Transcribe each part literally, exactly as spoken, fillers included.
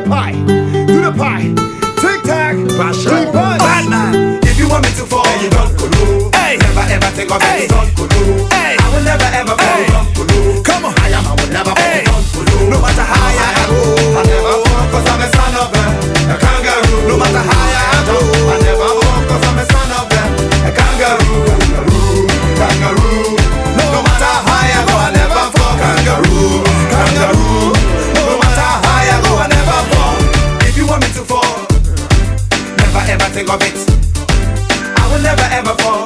the pie, do the pie. Tic tac, three punch. Batman. If you want me to fall, you don't go low. Hey. Never ever think of Hey. it, don't go low. Hey. I will never ever fall, Hey. don't go low. Come on. I am, I will never fall, Hey. don't go low. No matter how high I go, I never fall, cause I'm a son of a, a kangaroo. no matter how high I go, I never fall, cause I'm a son of a, a kangaroo. Kangaroo, kangaroo. No, no matter how high I go, I never fall. Kangaroo, kangaroo. No matter how high I go, I never fall. If you want me to fall, never ever think of it. I will never ever fall.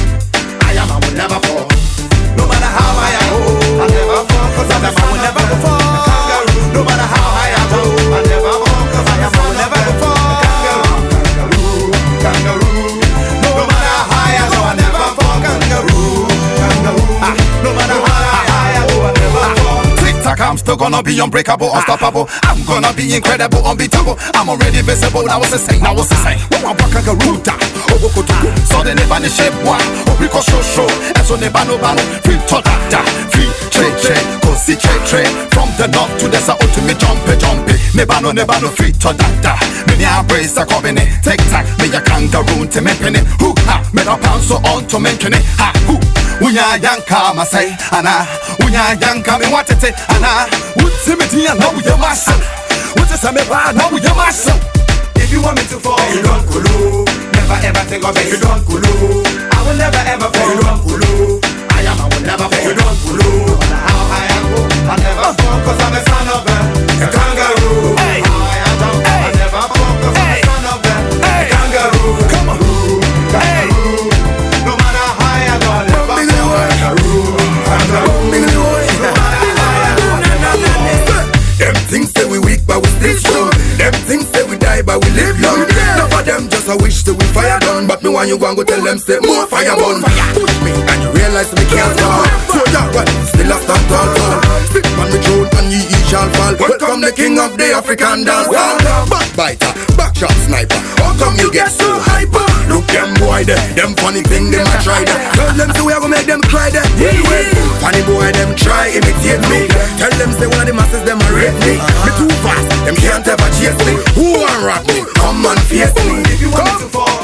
I am, I will never fall. No matter how high I go, I never fall. Cause I'm a I will never fall. kangaroo. No matter how high I go, I never fall. Cause I am, I will never fall. Kangaroo, kangaroo. No matter how high I go, I never fall. Kangaroo, kangaroo. Ah, no matter how high I go, I never fall. Tic-tac, I'm still gonna be unbreakable, unstoppable. I'm gonna be incredible, unbeatable. I'm already visible, now what's the same, now what's the same. When I walk a garuda, oh, go to go. So the neba ni shape one, oh, because show show. And so neba no bano, free to da da, free trade trade, cause see trade trade. From the north to the south, to me jumpy jumpy. Neba no neba no, free to da da. Me ni embrace a company, tic-tac, me a kangaroo to me penny. Who ha, me da pound so on to mention it. Ha, who? Unya yanka masai, ana. Unya yanka me want it, ana. What's him and now we are massa. What is a me bad, now we are massa. If you want me to fall, you don't go low. Never ever think of it, you don't go low. I will never ever fall, you don't go low. I am, I will never fall, you don't go low. No matter how high I go, I never fall, cause I'm a son of a, a kangaroo. Hey. How high I jump, I Hey. never fall, cause I'm a Hey. son of a, a Hey. kangaroo. Come on. Hey. Kangaroo. No matter how high I go, I never fall. Kangaroo, kangaroo. No matter how high I go, I never fall. Them things say we weak but we still strong. Them things say we die but we live long. None of them just a wish till we fire done. But me want you go and go tell them say more fire burn. Push me and you realize me can't stop. So yeah, but still a stand tall tall. Sit on the throne and ye ye shall fall. Welcome the king of the African dance hall. Backbiter, backshot sniper. How come you get so hyper? Look them boy there, them funny thing them a try that. Tell them say we a go make them cry that. Funny boy them try imitate me. Tell them say one of the masses them a rate me. Me too fast, them can't ever chase me. Who want rock me? Come and face me. If you want me to fall,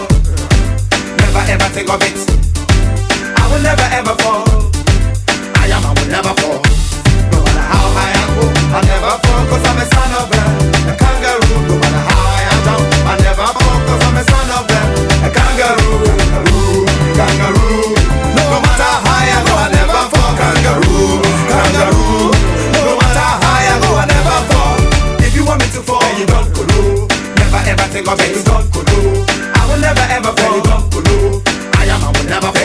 never ever think of it. I will never ever fall. I am, I will never fall. No matter how high I go, I never fall, cause I'm a son of a, a kangaroo. No matter how high I jump, I never fall, cause I'm a son of a, a kangaroo. Kangaroo, kangaroo. No matter how high I go, I never fall. Kangaroo, kangaroo. No matter how high I go, I never fall. If you want me to fall, you don't go low. Never ever think of it, you don't go low. I will never ever fall, you don't go low. I am, I will never fall.